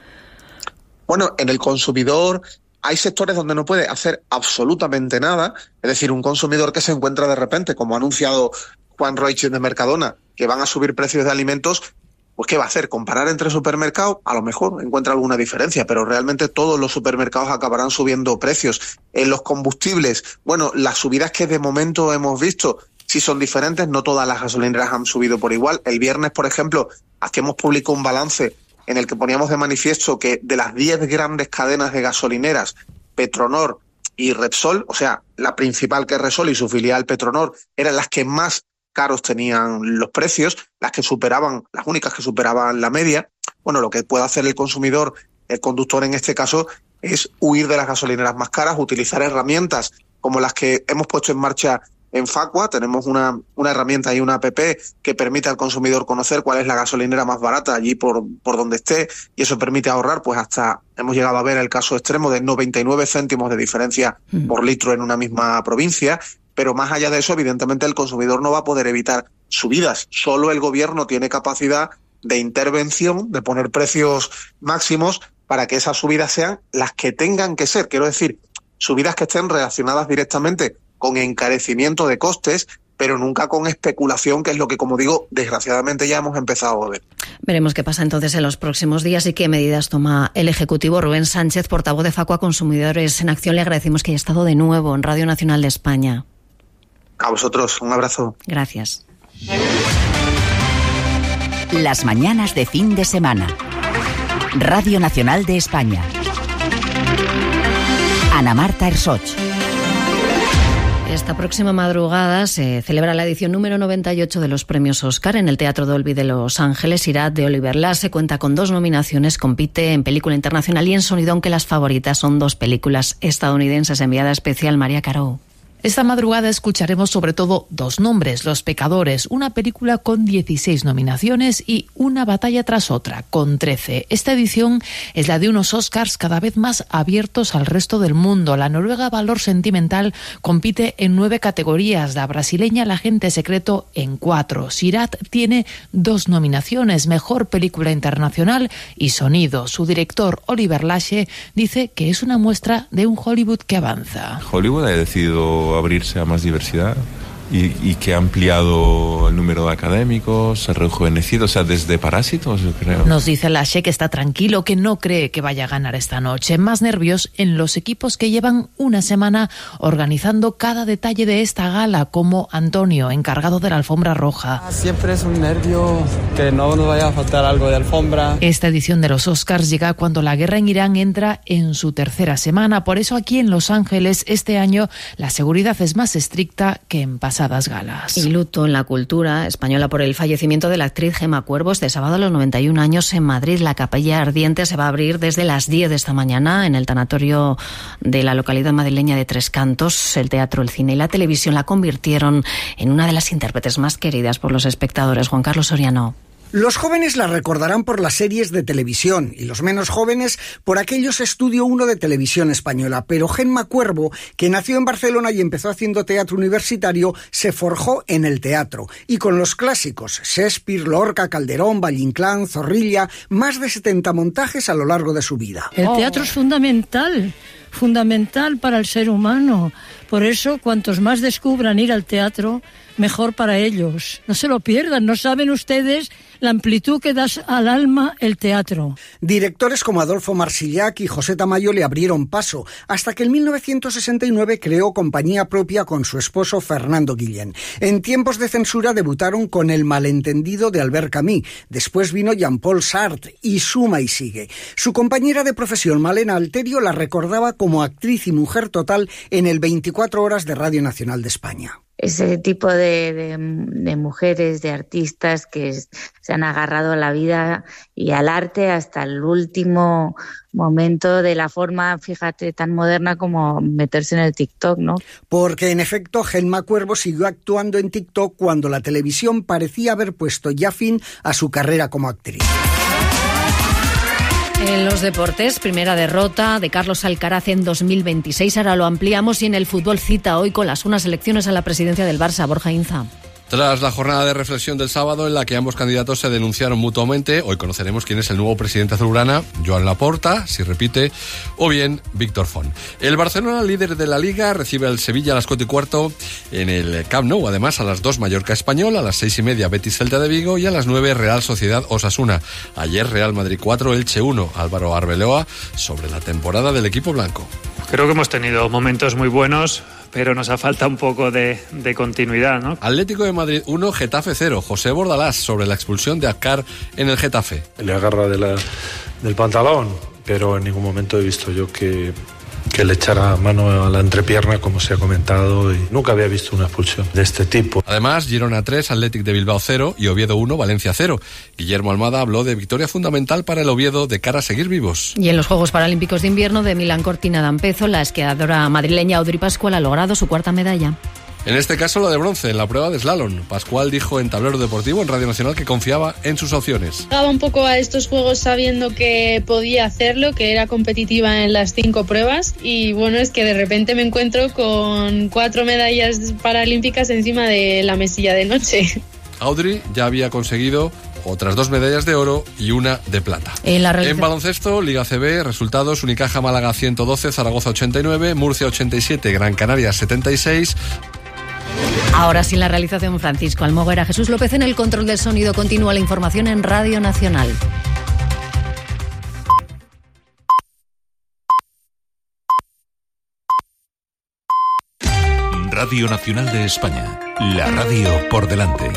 Bueno, en el consumidor hay sectores donde no puede hacer absolutamente nada. Es decir, un consumidor que se encuentra de repente, como ha anunciado Juan Roig de Mercadona, que van a subir precios de alimentos, pues ¿qué va a hacer? ¿Comparar entre supermercados? A lo mejor encuentra alguna diferencia, pero realmente todos los supermercados acabarán subiendo precios. En los combustibles, bueno, las subidas que de momento hemos visto sí son diferentes, no todas las gasolineras han subido por igual. El viernes, por ejemplo, hacíamos público un balance en el que poníamos de manifiesto que de las diez grandes cadenas de gasolineras, Petronor y Repsol, o sea, la principal que es Repsol y su filial Petronor, eran las que más caros tenían los precios, las que superaban, las únicas que superaban la media. Bueno, lo que puede hacer el consumidor, el conductor en este caso, es huir de las gasolineras más caras, utilizar herramientas como las que hemos puesto en marcha en Facua. Tenemos una, una herramienta y una app que permite al consumidor conocer cuál es la gasolinera más barata allí por, por donde esté, y eso permite ahorrar, pues hasta hemos llegado a ver el caso extremo de noventa y nueve céntimos de diferencia mm. por litro en una misma provincia. Pero más allá de eso, evidentemente el consumidor no va a poder evitar subidas. Solo el gobierno tiene capacidad de intervención, de poner precios máximos para que esas subidas sean las que tengan que ser. Quiero decir, subidas que estén relacionadas directamente con encarecimiento de costes, pero nunca con especulación, que es lo que, como digo, desgraciadamente ya hemos empezado a ver. Veremos qué pasa entonces en los próximos días y qué medidas toma el Ejecutivo. Rubén Sánchez, portavoz de Facua Consumidores en Acción, le agradecemos que haya estado de nuevo en Radio Nacional de España. A vosotros, un abrazo. Gracias. Las mañanas de fin de semana. Radio Nacional de España. Ana Marta Ersoch. Esta próxima madrugada se celebra la edición número noventa y ocho de los premios Oscar en el Teatro Dolby de Los Ángeles. Sirat, de Oliver Lasse, cuenta con dos nominaciones, compite en película internacional y en sonido, aunque las favoritas son dos películas estadounidenses. Enviada especial María Caro. Esta madrugada escucharemos sobre todo dos nombres, Los Pecadores, una película con dieciséis nominaciones, y Una batalla tras otra, con trece. Esta edición es la de unos Oscars cada vez más abiertos al resto del mundo. La noruega Valor Sentimental compite en nueve categorías, la brasileña El Agente Secreto en cuatro. Sirat tiene dos nominaciones, Mejor Película Internacional y Sonido. Su director, Oliver Lasse, dice que es una muestra de un Hollywood que avanza. Hollywood ha decidido abrirse a más diversidad y, y que ha ampliado el número de académicos, se ha rejuvenecido, o sea, desde Parásitos, yo creo. Nos dice Lasse que está tranquilo, que no cree que vaya a ganar esta noche. Más nervios en los equipos que llevan una semana organizando cada detalle de esta gala, como Antonio, encargado de la alfombra roja. Siempre es un nervio que no nos vaya a faltar algo de alfombra. Esta edición de los Oscars llega cuando la guerra en Irán entra en su tercera semana. Por eso aquí en Los Ángeles este año la seguridad es más estricta que en pasadas galas. Y luto en la cultura española por el fallecimiento de la actriz Gemma Cuervo. Este sábado, a los noventa y un años, en Madrid, la Capilla Ardiente se va a abrir desde las diez de esta mañana en el tanatorio de la localidad madrileña de Tres Cantos. El teatro, el cine y la televisión la convirtieron en una de las intérpretes más queridas por los espectadores. Juan Carlos Soriano. Los jóvenes la recordarán por las series de televisión y los menos jóvenes por aquellos Estudio uno de Televisión Española. Pero Gemma Cuervo, que nació en Barcelona y empezó haciendo teatro universitario, se forjó en el teatro. Y con los clásicos, Shakespeare, Lorca, Calderón, Valle-Inclán, Zorrilla, más de setenta montajes a lo largo de su vida. El teatro es fundamental, fundamental para el ser humano. Por eso, cuantos más descubran ir al teatro, mejor para ellos. No se lo pierdan, no saben ustedes la amplitud que da al alma el teatro. Directores como Adolfo Marsillac y José Tamayo le abrieron paso, hasta que en mil novecientos sesenta y nueve creó compañía propia con su esposo Fernando Guillén. En tiempos de censura debutaron con El malentendido de Albert Camus. Después vino Jean-Paul Sartre y suma y sigue. Su compañera de profesión, Malena Alterio, la recordaba como actriz y mujer total en el veinticuatro horas de Radio Nacional de España. Ese tipo de, de, de mujeres, de artistas que se han agarrado a la vida y al arte hasta el último momento, de la forma, fíjate, tan moderna como meterse en el TikTok, ¿no? Porque, en efecto, Gemma Cuervo siguió actuando en TikTok cuando la televisión parecía haber puesto ya fin a su carrera como actriz. En los deportes, primera derrota de Carlos Alcaraz en dos mil veintiséis. Ahora lo ampliamos, y en el fútbol cita hoy con las unas elecciones a la presidencia del Barça. Borja Inza. Tras la jornada de reflexión del sábado en la que ambos candidatos se denunciaron mutuamente, hoy conoceremos quién es el nuevo presidente azulgrana, Joan Laporta, si repite, o bien Víctor Font. El Barcelona, líder de la Liga, recibe al Sevilla a las cuatro y cuarto en el Camp Nou. Además, a las dos Mallorca Español, a las seis y media Betis Celta de Vigo y a las nueve Real Sociedad Osasuna. Ayer Real Madrid cuatro, Elche uno. Álvaro Arbeloa sobre la temporada del equipo blanco. creo que hemos tenido momentos muy buenos, pero nos ha faltado un poco de, de continuidad, ¿no? Atlético de Madrid uno, Getafe cero. José Bordalás sobre la expulsión de Azcar en el Getafe. Le agarra de la, del pantalón, pero en ningún momento he visto yo que, que le echara mano a la entrepierna, como se ha comentado, y nunca había visto una expulsión de este tipo. Además, Girona tres, Athletic de Bilbao cero y Oviedo uno, Valencia cero. Guillermo Almada habló de victoria fundamental para el Oviedo de cara a seguir vivos. Y en los Juegos Paralímpicos de Invierno de Milán Cortina d'Ampezzo, la esquiadora madrileña Audrey Pascual ha logrado su cuarta medalla. En este caso la de bronce, en la prueba de slalom. Pascual dijo en Tablero Deportivo, en Radio Nacional, que confiaba en sus opciones. Llegaba un poco a estos juegos sabiendo que podía hacerlo, que era competitiva en las cinco pruebas, y bueno, es que de repente me encuentro con cuatro medallas paralímpicas encima de la mesilla de noche. Audrey ya había conseguido otras dos medallas de oro y una de plata. En, la realiza... en baloncesto, Liga C B, resultados: Unicaja Málaga ciento doce, Zaragoza ochenta y nueve, Murcia ochenta y siete, Gran Canaria setenta y seis. Ahora sí, la realización Francisco Almoguera, Jesús López en el control del sonido. Continúa la información en Radio Nacional. Radio Nacional de España, la radio por delante.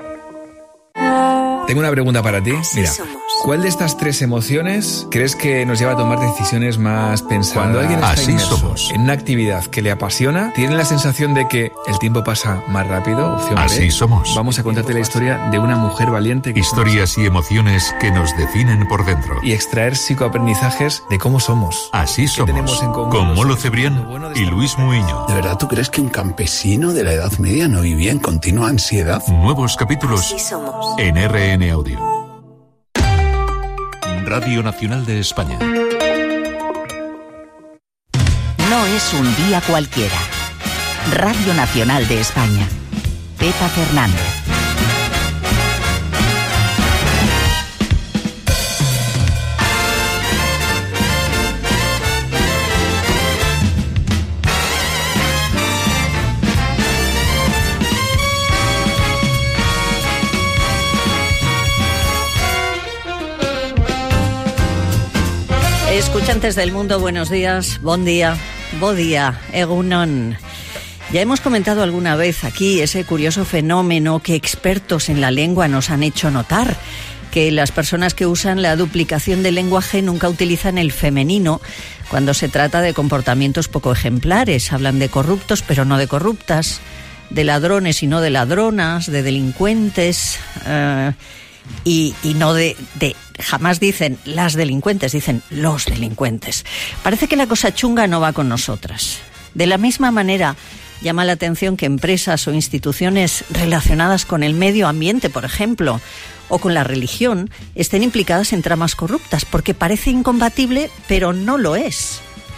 Tengo una pregunta para ti. Así Mira, somos. ¿cuál de estas tres emociones crees que nos lleva a tomar decisiones más pensadas? Cuando alguien está Así inmerso somos. en una actividad que le apasiona, ¿tiene la sensación de que el tiempo pasa más rápido? Opción B. Así somos. Vamos a contarte la historia de una mujer valiente que Historias y emociones que nos definen por dentro. y extraer psicoaprendizajes de cómo somos. Así somos. tenemos en común Con los Molo dos? Cebrián y Luis Muiño. ¿De verdad tú crees que un campesino de la Edad Media no vivía en continua ansiedad? Nuevos capítulos Así somos. en R N Audio. Radio Nacional de España. No es un día cualquiera. Radio Nacional de España. Pepa Fernández. Escuchantes del mundo, buenos días, bon día, bo día, egunon. Ya hemos comentado alguna vez aquí ese curioso fenómeno que expertos en la lengua nos han hecho notar, que las personas que usan la duplicación del lenguaje nunca utilizan el femenino cuando se trata de comportamientos poco ejemplares. Hablan de corruptos pero no de corruptas, de ladrones y no de ladronas, de delincuentes eh, y, y no de... de Jamás dicen las delincuentes, dicen los delincuentes. Parece que la cosa chunga no va con nosotras. De la misma manera, llama la atención que empresas o instituciones relacionadas con el medio ambiente, por ejemplo, o con la religión, estén implicadas en tramas corruptas, porque parece incompatible, pero no lo es.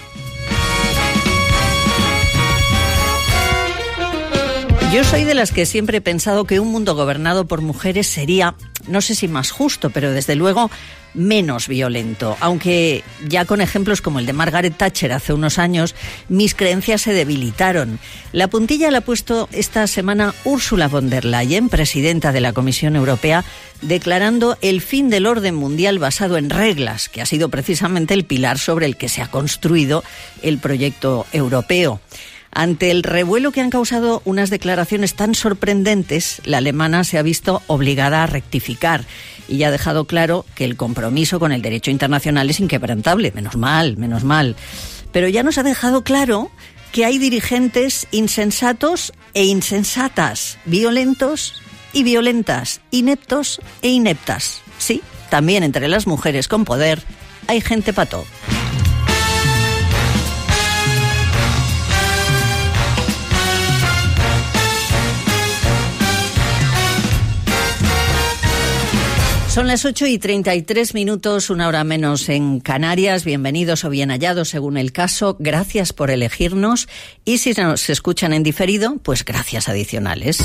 Yo soy de las que siempre he pensado que un mundo gobernado por mujeres sería, no sé si más justo, pero desde luego menos violento. Aunque ya con ejemplos como el de Margaret Thatcher hace unos años, mis creencias se debilitaron. La puntilla la ha puesto esta semana Ursula von der Leyen, presidenta de la Comisión Europea, declarando el fin del orden mundial basado en reglas, que ha sido precisamente el pilar sobre el que se ha construido el proyecto europeo. Ante el revuelo que han causado unas declaraciones tan sorprendentes, la alemana se ha visto obligada a rectificar y ha dejado claro que el compromiso con el derecho internacional es inquebrantable. Menos mal, menos mal. Pero ya nos ha dejado claro que hay dirigentes insensatos e insensatas, violentos y violentas, ineptos e ineptas. Sí, también entre las mujeres con poder hay gente para todo. Son las ocho y treinta y tres minutos, una hora menos en Canarias. Bienvenidos o bien hallados según el caso. Gracias por elegirnos. Y si nos escuchan en diferido, pues gracias adicionales.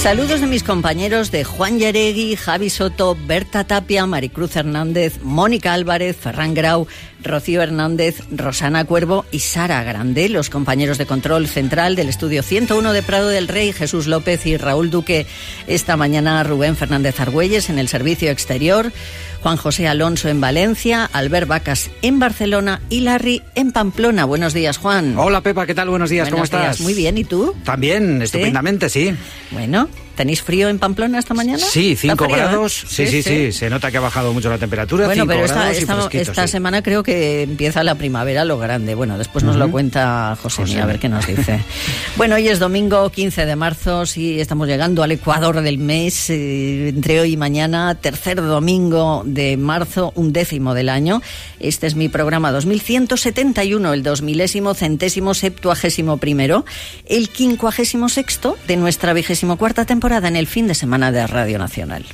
Saludos de mis compañeros de Juan Yaregui, Javi Soto, Berta Tapia, Maricruz Hernández, Mónica Álvarez, Ferran Grau, Rocío Hernández, Rosana Cuervo y Sara Grande, los compañeros de control central del estudio ciento uno de Prado del Rey, Jesús López y Raúl Duque. Esta mañana Rubén Fernández Argüelles en el servicio exterior, Juan José Alonso en Valencia, Albert Vacas en Barcelona y Larry en Pamplona. Buenos días, Juan. Hola, Pepa, ¿qué tal? Buenos días, Buenos ¿cómo días. estás? Muy bien, ¿y tú? También, estupendamente, sí. sí. Bueno, ¿tenéis frío en Pamplona esta mañana? Sí, cinco frío, grados. ¿eh? Sí, sí, sí, sí, se nota que ha bajado mucho la temperatura. Bueno, cinco pero esta, grados y esta, fresquito, esta sí. semana creo que empieza la primavera lo grande. Bueno, después nos Uh-huh. lo cuenta José, José. a ver qué nos dice. Bueno, hoy es domingo quince de marzo, sí, estamos llegando al ecuador del mes, eh, entre hoy y mañana, tercer domingo de marzo, un décimo del año. Este es mi programa dos mil ciento setenta y uno, el dos milésimo centésimo septuagésimo primero, el quincuagésimo sexto de nuestra vigésimo cuarta temporada en el fin de semana de Radio Nacional.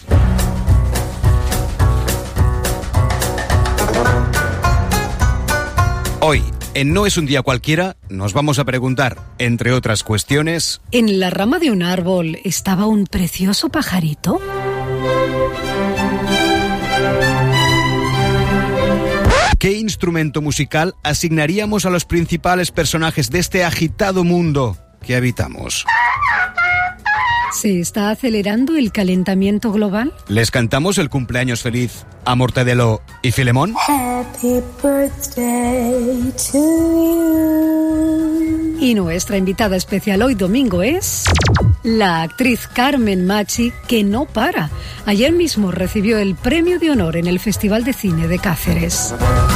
Hoy, en No es un día cualquiera, nos vamos a preguntar, entre otras cuestiones... ¿En la rama de un árbol estaba un precioso pajarito? ¿Qué instrumento musical asignaríamos a los principales personajes de este agitado mundo que habitamos? ¿Se está acelerando el calentamiento global? ¿Les cantamos el cumpleaños feliz a Mortadelo y Filemón? Happy birthday to you. Y nuestra invitada especial hoy domingo es la actriz Carmen Machi, que no para. Ayer mismo recibió el premio de honor en el Festival de Cine de Cáceres.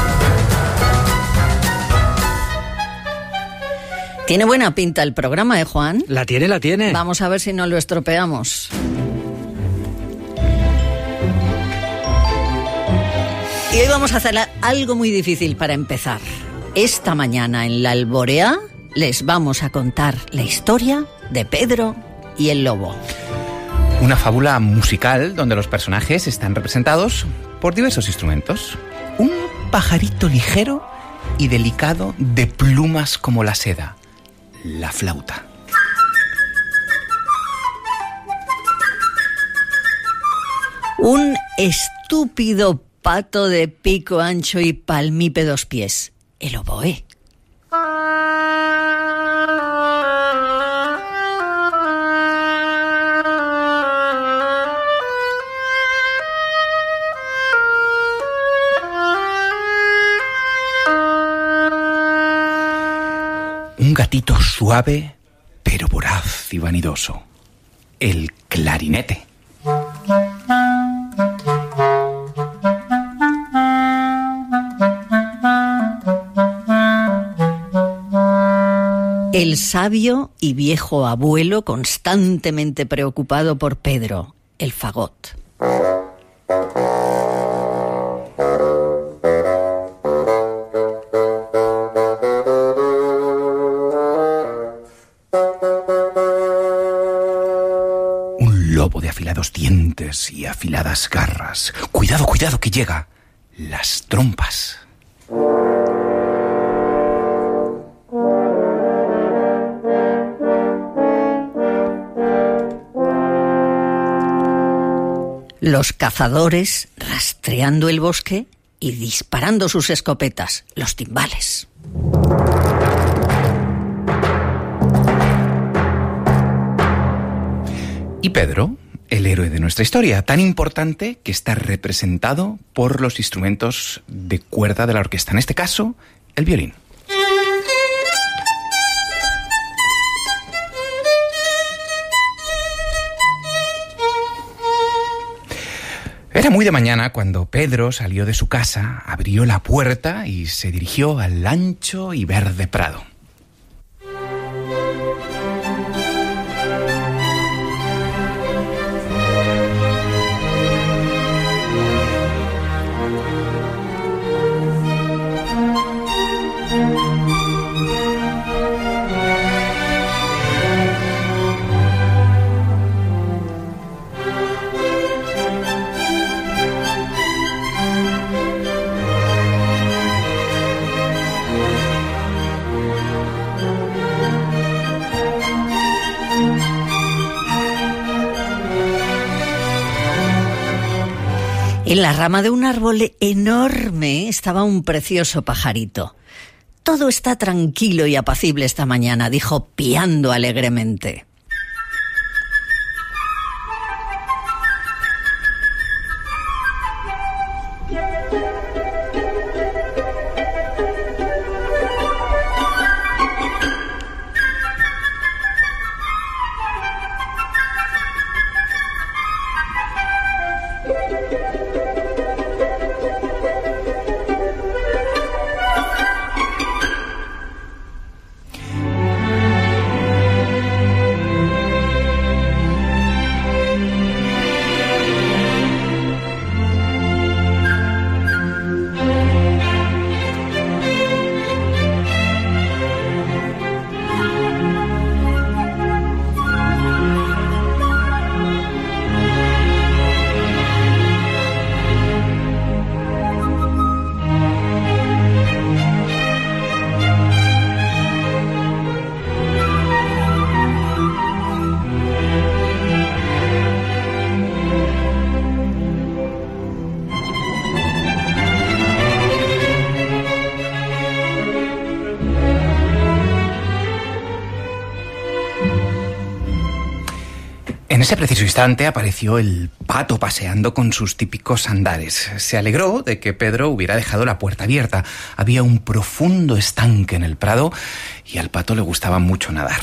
Tiene buena pinta el programa, ¿eh, Juan? La tiene, la tiene. Vamos a ver si no lo estropeamos. Y hoy vamos a hacer algo muy difícil para empezar. Esta mañana en La Alborea les vamos a contar la historia de Pedro y el Lobo. Una fábula musical donde los personajes están representados por diversos instrumentos. Un pajarito ligero y delicado de plumas como la seda. La flauta. Un estúpido pato de pico ancho y palmípedos pies. El oboe. Un gatito suave, pero voraz y vanidoso. El clarinete. El sabio y viejo abuelo constantemente preocupado por Pedro, el fagot. Afilados dientes y afiladas garras. Cuidado, cuidado, que llega. Las trompas. Los cazadores rastreando el bosque y disparando sus escopetas, los timbales. Y Pedro, el héroe de nuestra historia, tan importante que está representado por los instrumentos de cuerda de la orquesta, en este caso, el violín. Era muy de mañana cuando Pedro salió de su casa, abrió la puerta y se dirigió al ancho y verde prado. En la rama de un árbol enorme estaba un precioso pajarito. Todo está tranquilo y apacible esta mañana, dijo piando alegremente. En ese preciso instante apareció el pato paseando con sus típicos andares. Se alegró de que Pedro hubiera dejado la puerta abierta. Había un profundo estanque en el prado y al pato le gustaba mucho nadar.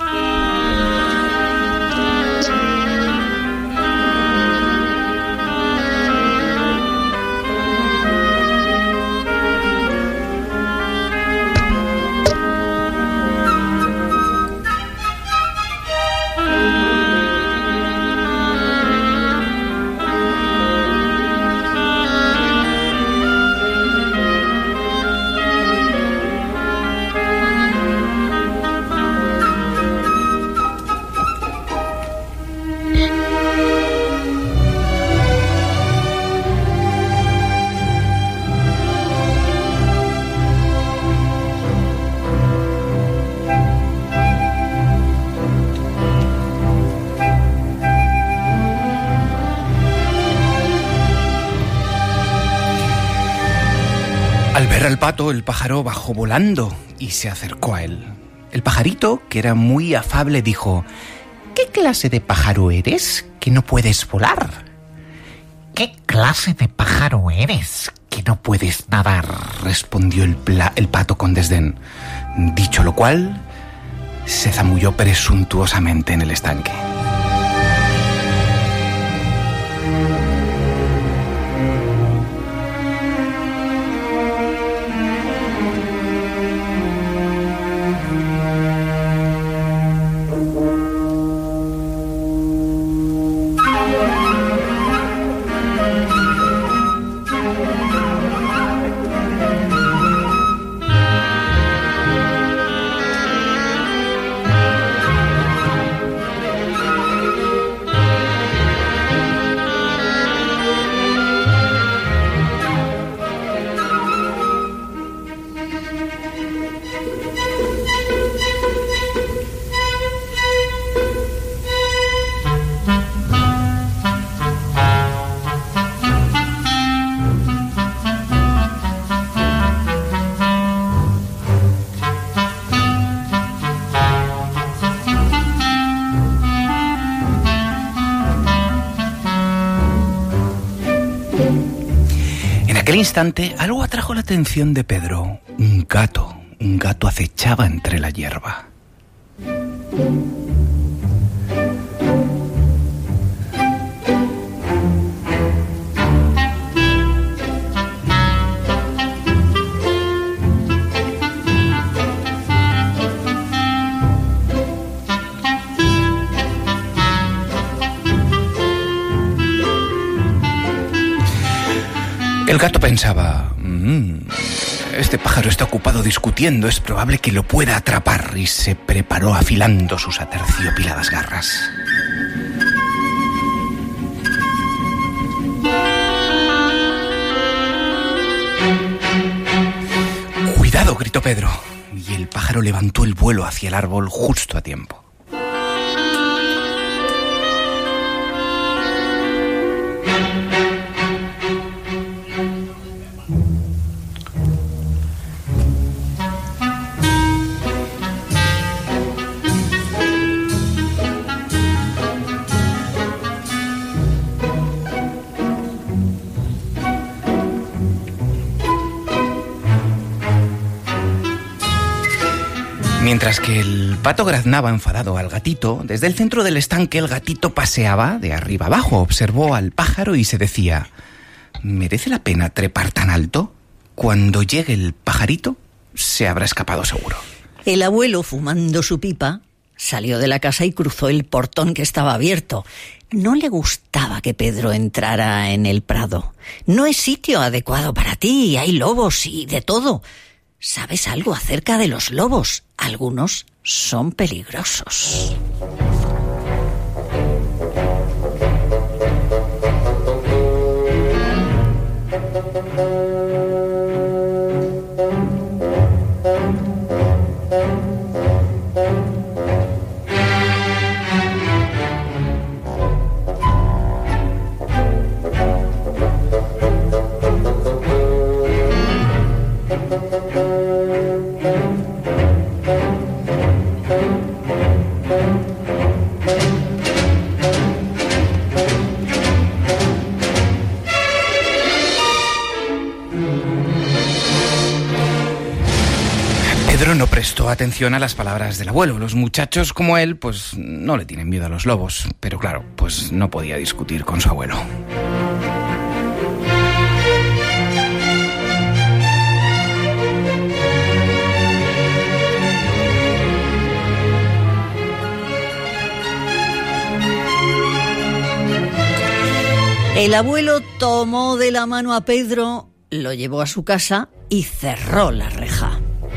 Al ver al pato, el pájaro bajó volando y se acercó a él. El pajarito, que era muy afable, dijo: ¿Qué clase de pájaro eres que no puedes volar? ¿Qué clase de pájaro eres que no puedes nadar?, respondió el, pla- el pato con desdén. Dicho lo cual, se zamulló presuntuosamente en el estanque. En aquel instante, algo atrajo la atención de Pedro. Un gato, un gato acechaba entre la hierba. El gato pensaba: mmm, este pájaro está ocupado discutiendo, es probable que lo pueda atrapar, y se preparó afilando sus aterciopiladas garras. ¡Cuidado!, gritó Pedro, y el pájaro levantó el vuelo hacia el árbol justo a tiempo. Mientras que el pato graznaba enfadado al gatito, desde el centro del estanque el gatito paseaba de arriba abajo, observó al pájaro y se decía: ¿merece la pena trepar tan alto? Cuando llegue el pajarito, se habrá escapado seguro. El abuelo, fumando su pipa, salió de la casa y cruzó el portón que estaba abierto. No le gustaba que Pedro entrara en el prado. No es sitio adecuado para ti, hay lobos y de todo. ¿Sabes algo acerca de los lobos? Algunos son peligrosos. Pedro no prestó atención a las palabras del abuelo. Los muchachos como él, pues no le tienen miedo a los lobos. Pero claro, pues no podía discutir con su abuelo. El abuelo tomó de la mano a Pedro, lo llevó a su casa y cerró la reja.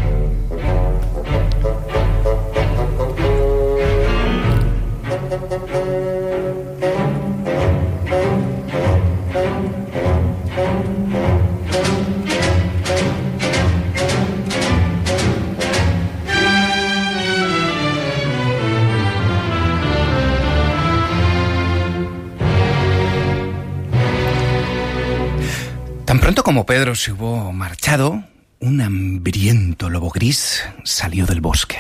Tan pronto como Pedro se hubo marchado, un hambriento lobo gris salió del bosque.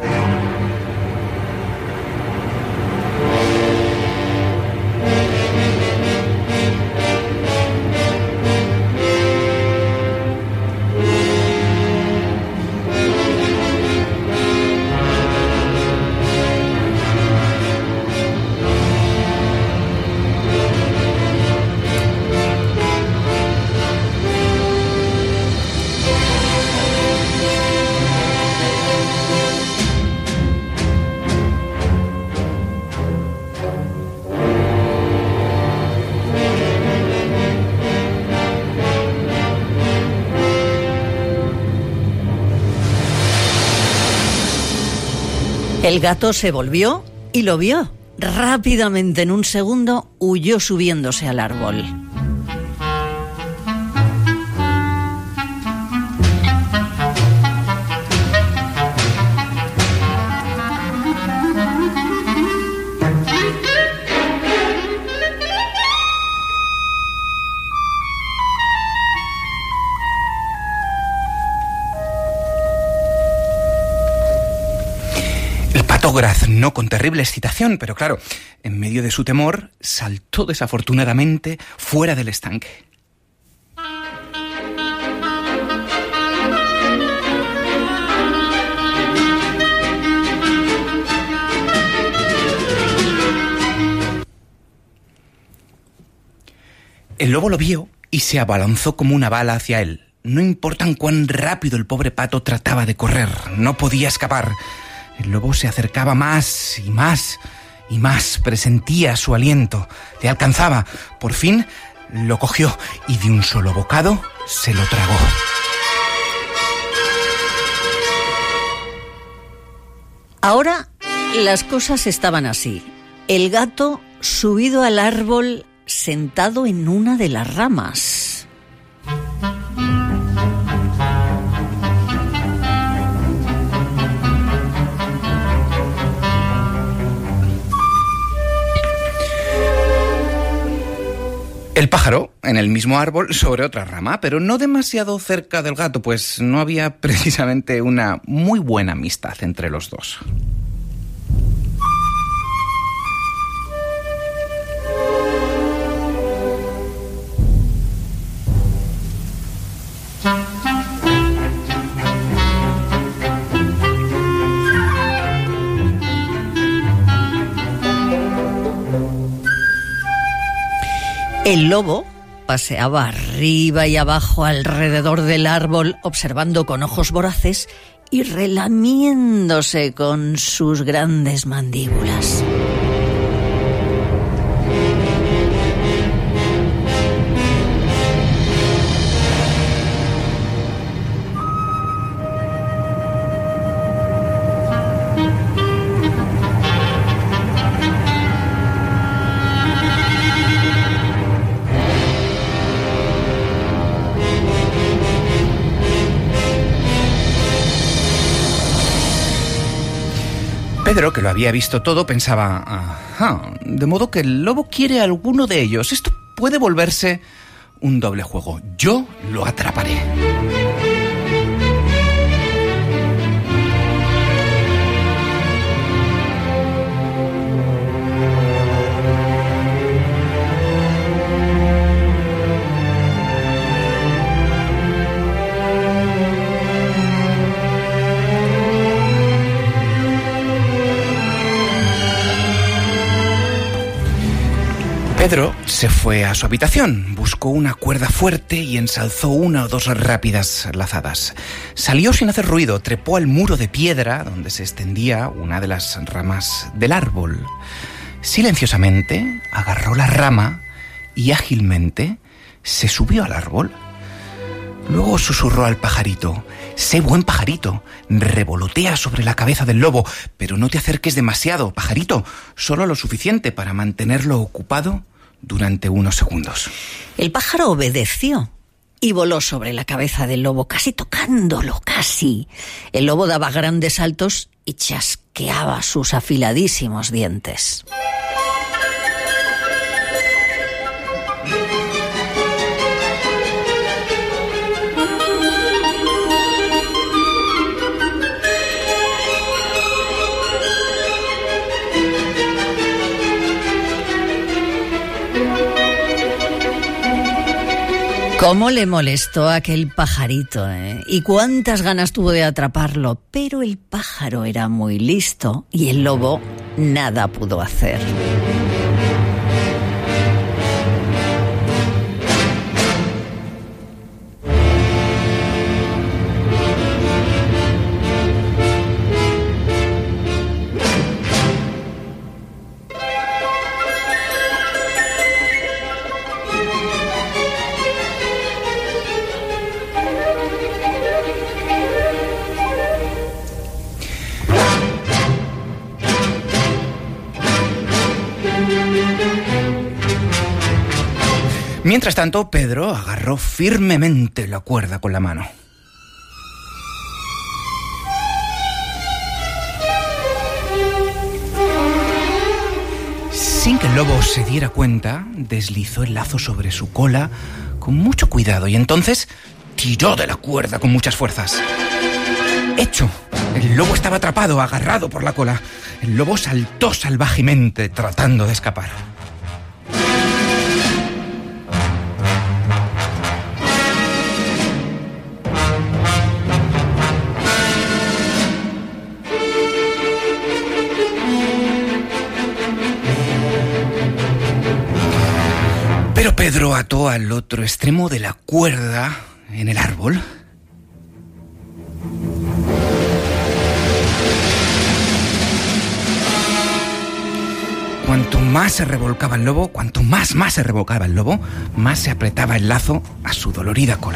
El gato se volvió y lo vio. Rápidamente, en un segundo, huyó subiéndose al árbol. Graznó con terrible excitación, pero claro, en medio de su temor, saltó desafortunadamente fuera del estanque. El lobo lo vio y se abalanzó como una bala hacia él. No importa cuán rápido el pobre pato trataba de correr, no podía escapar. El lobo se acercaba más y más y más, presentía su aliento, le alcanzaba. Por fin lo cogió y de un solo bocado se lo tragó. Ahora las cosas estaban así. El gato subido al árbol, sentado en una de las ramas. El pájaro, en el mismo árbol, sobre otra rama, pero no demasiado cerca del gato, pues no había precisamente una muy buena amistad entre los dos. El lobo paseaba arriba y abajo alrededor del árbol, observando con ojos voraces y relamiéndose con sus grandes mandíbulas. Pedro, que lo había visto todo, pensaba, ajá, de modo que el lobo quiere a alguno de ellos. Esto puede volverse un doble juego. Yo lo atraparé. Pedro se fue a su habitación, buscó una cuerda fuerte y ensalzó una o dos rápidas lazadas. Salió sin hacer ruido, trepó al muro de piedra donde se extendía una de las ramas del árbol. Silenciosamente agarró la rama y ágilmente se subió al árbol. Luego susurró al pajarito: «Sé buen pajarito, revolotea sobre la cabeza del lobo, pero no te acerques demasiado, pajarito, solo lo suficiente para mantenerlo ocupado durante unos segundos». El pájaro obedeció y voló sobre la cabeza del lobo, casi tocándolo, casi. El lobo daba grandes saltos y chasqueaba sus afiladísimos dientes. ¿Cómo le molestó a aquel pajarito, eh? Y cuántas ganas tuvo de atraparlo. Pero el pájaro era muy listo y el lobo nada pudo hacer. Mientras tanto, Pedro agarró firmemente la cuerda con la mano. Sin que el lobo se diera cuenta, deslizó el lazo sobre su cola con mucho cuidado y entonces tiró de la cuerda con muchas fuerzas. ¡Hecho! El lobo estaba atrapado, agarrado por la cola. El lobo saltó salvajemente, tratando de escapar. Pero Pedro ató al otro extremo de la cuerda en el árbol. Cuanto más se revolcaba el lobo, cuanto más más se revolcaba el lobo, más se apretaba el lazo a su dolorida cola.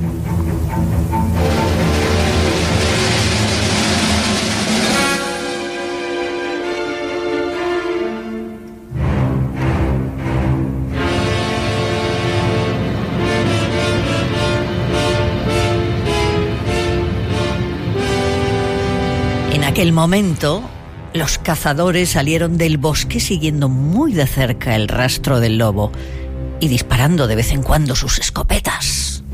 En aquel momento, los cazadores salieron del bosque siguiendo muy de cerca el rastro del lobo y disparando de vez en cuando sus escopetas.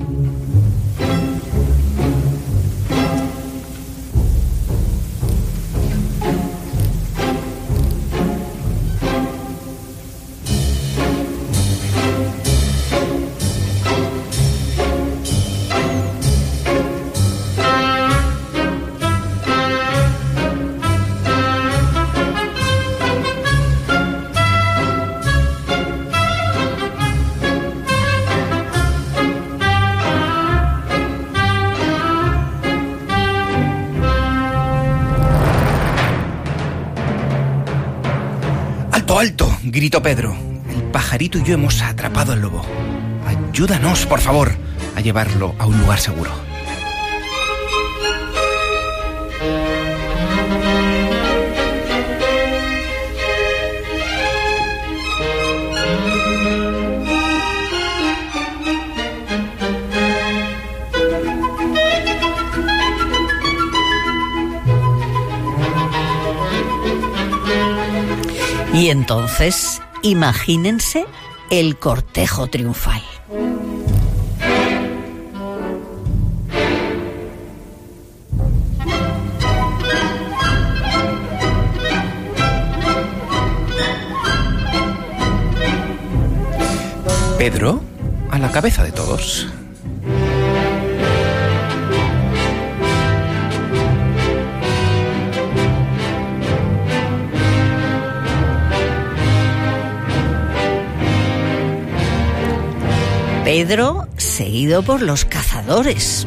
alto! Gritó Pedro. El pajarito y yo hemos atrapado al lobo. Ayúdanos, por favor, a llevarlo a un lugar seguro. Y entonces, imagínense el cortejo triunfal. Pedro a la cabeza de todos. Pedro, seguido por los cazadores.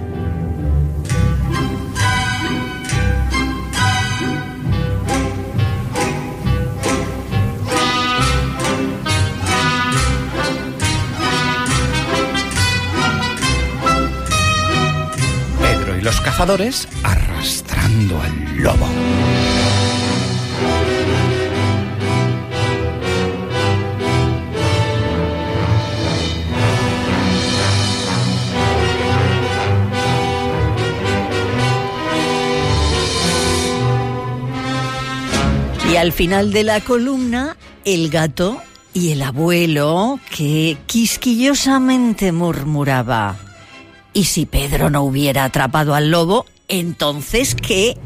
Pedro y los cazadores arrastrando al lobo. Y al final de la columna, el gato y el abuelo, que quisquillosamente murmuraba: ¿y si Pedro no hubiera atrapado al lobo, entonces qué?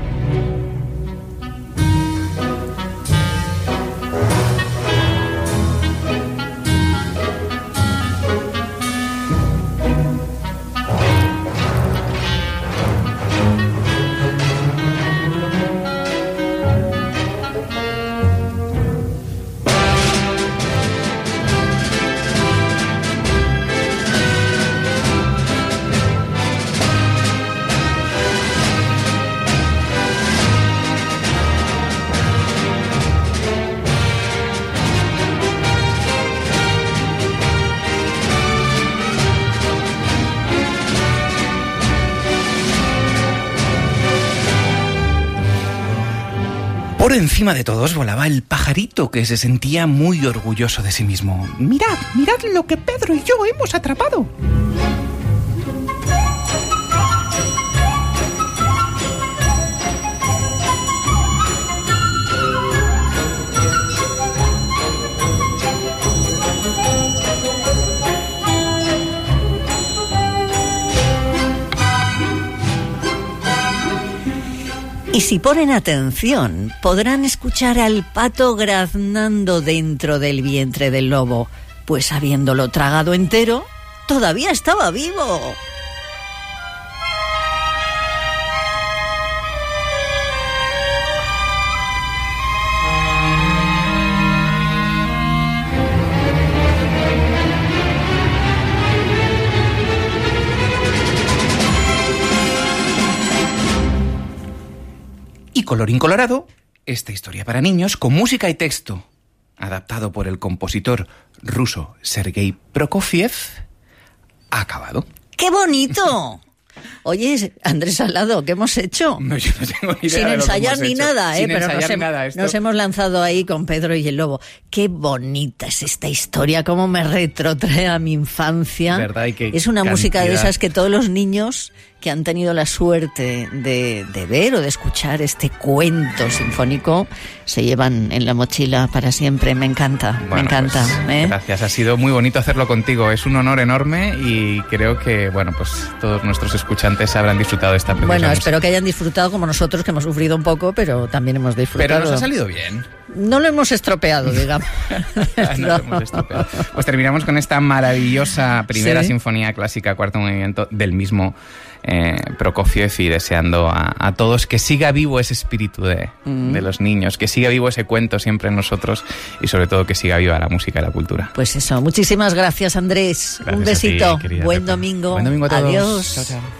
Por encima de todos volaba el pajarito, que se sentía muy orgulloso de sí mismo. Mirad, mirad lo que Pedro y yo hemos atrapado. Y si ponen atención, podrán escuchar al pato graznando dentro del vientre del lobo, pues habiéndolo tragado entero, todavía estaba vivo. Y colorín colorado, esta historia para niños con música y texto, adaptado por el compositor ruso Sergei Prokofiev, ha acabado. ¡Qué bonito! Oye, Andrés Salado, ¿qué hemos hecho? No, yo no tengo ni idea. Sin de lo ensayar que hemos ni hecho. nada, ¿eh? Sin Pero ensayar nos, ni hem- nada, esto. nos hemos lanzado ahí con Pedro y el lobo. Qué bonita es esta historia, cómo me retrotrae a mi infancia. ¿Verdad? Y qué Es una música de cantidad. esas que todos los niños que han tenido la suerte de, de ver o de escuchar este cuento sinfónico se llevan en la mochila para siempre. Me encanta, me Bueno, encanta. pues, ¿eh? Gracias, ha sido muy bonito hacerlo contigo. Es un honor enorme y creo que, bueno, pues todos nuestros escuchantes habrán disfrutado de esta preciosa Bueno, música. espero que hayan disfrutado como nosotros, que hemos sufrido un poco, pero también hemos disfrutado. Pero nos ha salido bien. No lo hemos estropeado, digamos. No lo hemos estropeado. Pues terminamos con esta maravillosa primera Sí. sinfonía clásica, cuarto movimiento del mismo eh, Prokofiev, y deseando a, a todos que siga vivo ese espíritu de, Mm. de los niños, que siga vivo ese cuento siempre en nosotros y sobre todo que siga viva la música y la cultura. Pues eso, muchísimas gracias, Andrés. Gracias Un a ti, besito. querida Buen Pepe. domingo. Buen domingo a todos. Adiós. Chao, chao.